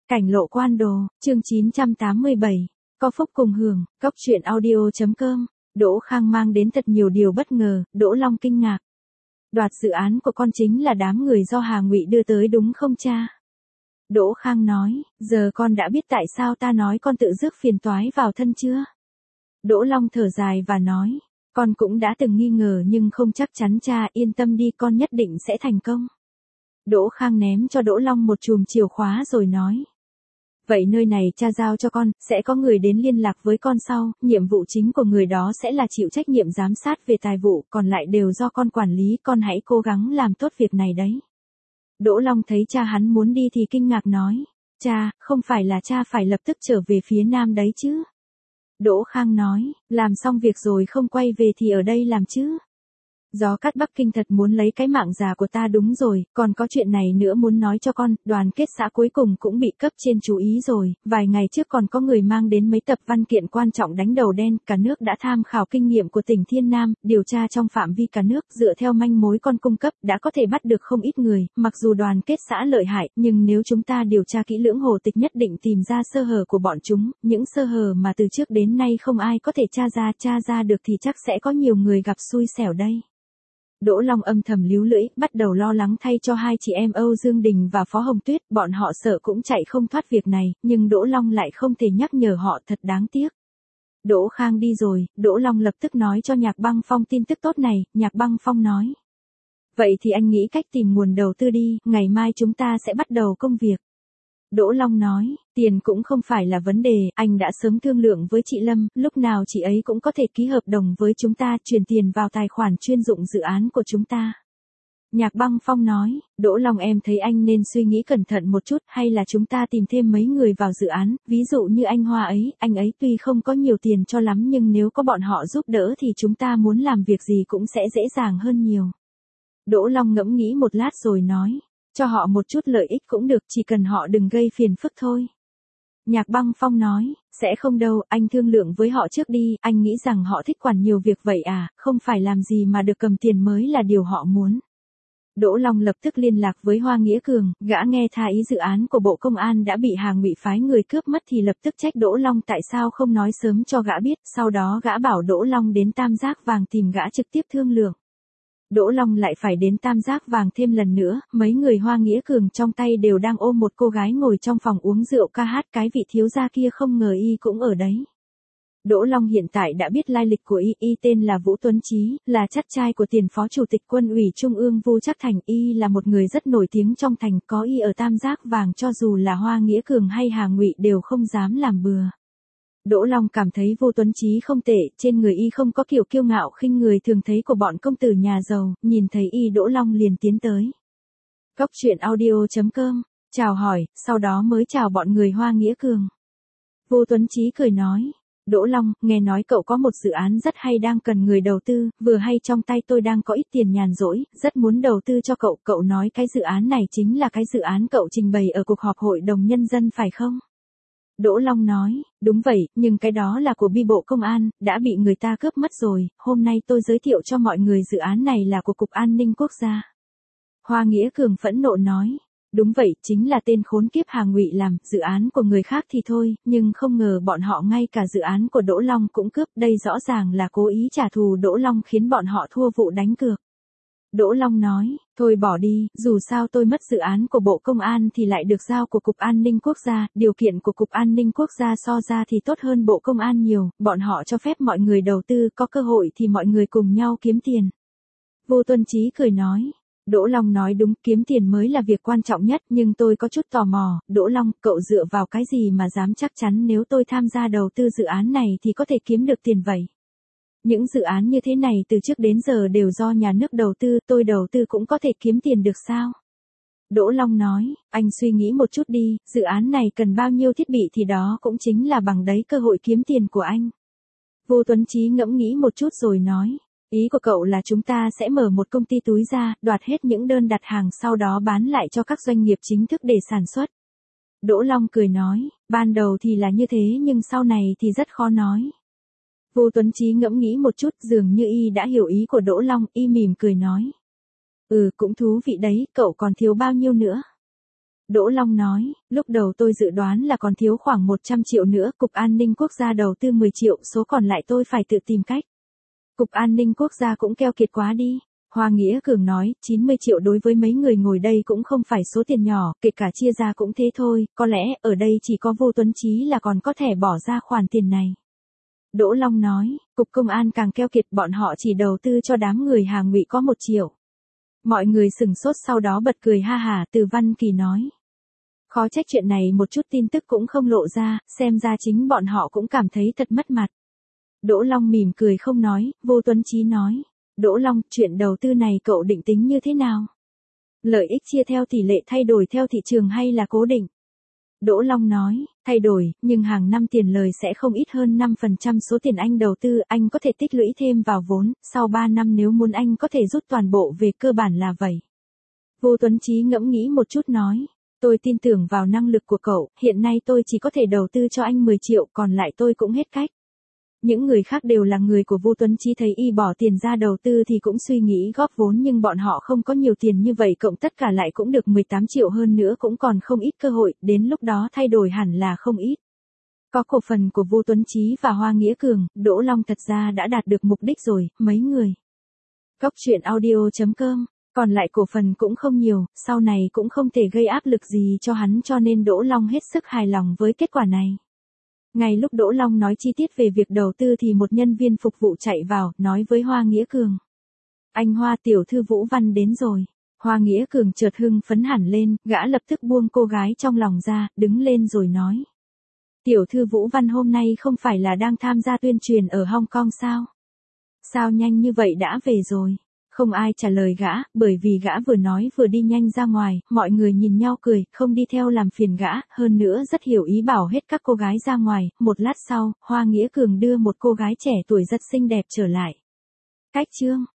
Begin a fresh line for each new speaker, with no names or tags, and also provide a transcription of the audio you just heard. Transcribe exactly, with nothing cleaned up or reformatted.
Cảnh lộ quan đồ, chương chín trăm tám mươi bảy, có phúc cùng hưởng, cốc truyện audio.com, Đỗ Khang mang đến thật nhiều điều bất ngờ, Đỗ Long kinh ngạc. Đoạt dự án của con chính là đám người do Hà Ngụy đưa tới đúng không cha? Đỗ Khang nói, giờ con đã biết tại sao ta nói con tự rước phiền toái vào thân chưa? Đỗ Long thở dài và nói, con cũng đã từng nghi ngờ nhưng không chắc chắn cha, yên tâm đi, con nhất định sẽ thành công. Đỗ Khang ném cho Đỗ Long một chùm chìa khóa rồi nói. Vậy nơi này cha giao cho con, sẽ có người đến liên lạc với con sau, nhiệm vụ chính của người đó sẽ là chịu trách nhiệm giám sát về tài vụ, còn lại đều do con quản lý, con hãy cố gắng làm tốt việc này đấy. Đỗ Long thấy cha hắn muốn đi thì kinh ngạc nói, cha, không phải là cha phải lập tức trở về phía Nam đấy chứ? Đỗ Khang nói, làm xong việc rồi không quay về thì ở đây làm chứ? Gió cát Bắc Kinh thật muốn lấy cái mạng già của ta, đúng rồi, còn có chuyện này nữa muốn nói cho con, đoàn kết xã cuối cùng cũng bị cấp trên chú ý rồi, vài ngày trước còn có người mang đến mấy tập văn kiện quan trọng đánh đầu đen, cả nước đã tham khảo kinh nghiệm của tỉnh Thiên Nam, điều tra trong phạm vi cả nước, dựa theo manh mối con cung cấp, đã có thể bắt được không ít người, mặc dù đoàn kết xã lợi hại, nhưng nếu chúng ta điều tra kỹ lưỡng Hồ Tịch nhất định tìm ra sơ hở của bọn chúng, những sơ hở mà từ trước đến nay không ai có thể tra ra, tra ra được thì chắc sẽ có nhiều người gặp xui xẻo đây. Đỗ Long âm thầm líu lưỡi, bắt đầu lo lắng thay cho hai chị em Âu Dương Đình và Phó Hồng Tuyết, bọn họ sợ cũng chạy không thoát việc này, nhưng Đỗ Long lại không thể nhắc nhở họ, thật đáng tiếc. Đỗ Khang đi rồi, Đỗ Long lập tức nói cho Nhạc Băng Phong tin tức tốt này, Nhạc Băng Phong nói. Vậy thì anh nghĩ cách tìm nguồn đầu tư đi, ngày mai chúng ta sẽ bắt đầu công việc. Đỗ Long nói, tiền cũng không phải là vấn đề, anh đã sớm thương lượng với chị Lâm, lúc nào chị ấy cũng có thể ký hợp đồng với chúng ta, chuyển tiền vào tài khoản chuyên dụng dự án của chúng ta. Nhạc Băng Phong nói, Đỗ Long em thấy anh nên suy nghĩ cẩn thận một chút, hay là chúng ta tìm thêm mấy người vào dự án, ví dụ như anh Hoa ấy, anh ấy tuy không có nhiều tiền cho lắm nhưng nếu có bọn họ giúp đỡ thì chúng ta muốn làm việc gì cũng sẽ dễ dàng hơn nhiều. Đỗ Long ngẫm nghĩ một lát rồi nói. Cho họ một chút lợi ích cũng được, chỉ cần họ đừng gây phiền phức thôi. Nhạc Băng Phong nói, sẽ không đâu, anh thương lượng với họ trước đi, anh nghĩ rằng họ thích quản nhiều việc vậy à, không phải làm gì mà được cầm tiền mới là điều họ muốn. Đỗ Long lập tức liên lạc với Hoa Nghĩa Cường, gã nghe tha ý dự án của Bộ Công an đã bị Hà Ngụy phái người cướp mất thì lập tức trách Đỗ Long tại sao không nói sớm cho gã biết, sau đó gã bảo Đỗ Long đến Tam Giác Vàng tìm gã trực tiếp thương lượng. Đỗ Long lại phải đến Tam Giác Vàng thêm lần nữa, mấy người Hoa Nghĩa Cường trong tay đều đang ôm một cô gái ngồi trong phòng uống rượu ca hát, cái vị thiếu gia kia không ngờ y cũng ở đấy. Đỗ Long hiện tại đã biết lai lịch của y, y tên là Vũ Tuấn Chí, là chắt trai của tiền phó chủ tịch Quân ủy Trung ương Vu Trắc Thành, y là một người rất nổi tiếng trong thành, có y ở Tam Giác Vàng cho dù là Hoa Nghĩa Cường hay Hà Ngụy đều không dám làm bừa. Đỗ Long cảm thấy Vô Tuấn Chí không tệ, trên người y không có kiểu kiêu ngạo khinh người thường thấy của bọn công tử nhà giàu, nhìn thấy y Đỗ Long liền tiến tới. Cốc truyện audio.com, chào hỏi, sau đó mới chào bọn người Hoa Nghĩa Cường. Vô Tuấn Chí cười nói, Đỗ Long, nghe nói cậu có một dự án rất hay đang cần người đầu tư, vừa hay trong tay tôi đang có ít tiền nhàn rỗi, rất muốn đầu tư cho cậu, cậu nói cái dự án này chính là cái dự án cậu trình bày ở cuộc họp hội đồng nhân dân phải không? Đỗ Long nói, đúng vậy, nhưng cái đó là của Bi Bộ Công an, đã bị người ta cướp mất rồi, hôm nay tôi giới thiệu cho mọi người dự án này là của Cục An ninh Quốc gia. Hoa Nghĩa Cường phẫn nộ nói, đúng vậy, chính là tên khốn kiếp Hà Ngụy làm, dự án của người khác thì thôi, nhưng không ngờ bọn họ ngay cả dự án của Đỗ Long cũng cướp, đây rõ ràng là cố ý trả thù Đỗ Long khiến bọn họ thua vụ đánh cược. Đỗ Long nói, thôi bỏ đi, dù sao tôi mất dự án của Bộ Công an thì lại được giao của Cục An ninh Quốc gia, điều kiện của Cục An ninh Quốc gia so ra thì tốt hơn Bộ Công an nhiều, bọn họ cho phép mọi người đầu tư, có cơ hội thì mọi người cùng nhau kiếm tiền. Vô Tuấn Chí cười nói, Đỗ Long nói đúng, kiếm tiền mới là việc quan trọng nhất, nhưng tôi có chút tò mò, Đỗ Long, cậu dựa vào cái gì mà dám chắc chắn nếu tôi tham gia đầu tư dự án này thì có thể kiếm được tiền vậy? Những dự án như thế này từ trước đến giờ đều do nhà nước đầu tư, tôi đầu tư cũng có thể kiếm tiền được sao? Đỗ Long nói, anh suy nghĩ một chút đi, dự án này cần bao nhiêu thiết bị thì đó cũng chính là bằng đấy cơ hội kiếm tiền của anh. Vô Tuấn Chí ngẫm nghĩ một chút rồi nói, ý của cậu là chúng ta sẽ mở một công ty túi ra, đoạt hết những đơn đặt hàng sau đó bán lại cho các doanh nghiệp chính thức để sản xuất. Đỗ Long cười nói, ban đầu thì là như thế nhưng sau này thì rất khó nói. Vô Tuấn Chí ngẫm nghĩ một chút, dường như y đã hiểu ý của Đỗ Long, y mỉm cười nói. Ừ, cũng thú vị đấy, cậu còn thiếu bao nhiêu nữa? Đỗ Long nói, lúc đầu tôi dự đoán là còn thiếu khoảng một trăm triệu nữa, Cục An ninh Quốc gia đầu tư mười triệu, số còn lại tôi phải tự tìm cách. Cục An ninh Quốc gia cũng keo kiệt quá đi. Hoa Nghĩa Cường nói, chín mươi triệu đối với mấy người ngồi đây cũng không phải số tiền nhỏ, kể cả chia ra cũng thế thôi, có lẽ ở đây chỉ có Vô Tuấn Chí là còn có thể bỏ ra khoản tiền này. Đỗ Long nói, Cục Công an càng keo kiệt, bọn họ chỉ đầu tư cho đám người Hà Ngụy có một triệu. Mọi người sừng sốt sau đó bật cười ha hả. Từ Văn Kỳ nói, khó trách chuyện này một chút tin tức cũng không lộ ra, xem ra chính bọn họ cũng cảm thấy thật mất mặt. Đỗ Long mỉm cười không nói. Vô Tuấn Chí nói, Đỗ Long, chuyện đầu tư này cậu định tính như thế nào? Lợi ích chia theo tỷ lệ thay đổi theo thị trường hay là cố định? Đỗ Long nói, thay đổi, nhưng hàng năm tiền lời sẽ không ít hơn năm phần trăm số tiền anh đầu tư, anh có thể tích lũy thêm vào vốn, sau ba năm nếu muốn anh có thể rút toàn bộ về, cơ bản là vậy. Vô Tuấn Chí ngẫm nghĩ một chút nói, tôi tin tưởng vào năng lực của cậu, hiện nay tôi chỉ có thể đầu tư cho anh mười triệu, còn lại tôi cũng hết cách. Những người khác đều là người của Vô Tuấn Chí, thấy y bỏ tiền ra đầu tư thì cũng suy nghĩ góp vốn, nhưng bọn họ không có nhiều tiền như vậy, cộng tất cả lại cũng được mười tám triệu, hơn nữa cũng còn không ít cơ hội, đến lúc đó thay đổi hẳn là không ít. Có cổ phần của Vô Tuấn Chí và Hoa Nghĩa Cường, Đỗ Long thật ra đã đạt được mục đích rồi, mấy người. Góc truyện audio chấm com, còn lại cổ phần cũng không nhiều, sau này cũng không thể gây áp lực gì cho hắn, cho nên Đỗ Long hết sức hài lòng với kết quả này. Ngay lúc Đỗ Long nói chi tiết về việc đầu tư thì một nhân viên phục vụ chạy vào, nói với Hoa Nghĩa Cường. Anh Hoa, tiểu thư Vũ Văn đến rồi. Hoa Nghĩa Cường chợt hưng phấn hẳn lên, gã lập tức buông cô gái trong lòng ra, đứng lên rồi nói. Tiểu thư Vũ Văn hôm nay không phải là đang tham gia tuyên truyền ở Hong Kong sao? Sao nhanh như vậy đã về rồi? Không ai trả lời gã, bởi vì gã vừa nói vừa đi nhanh ra ngoài, mọi người nhìn nhau cười, không đi theo làm phiền gã, hơn nữa rất hiểu ý bảo hết các cô gái ra ngoài. Một lát sau, Hoa Nghĩa Cường đưa một cô gái trẻ tuổi rất xinh đẹp trở lại. Cách chương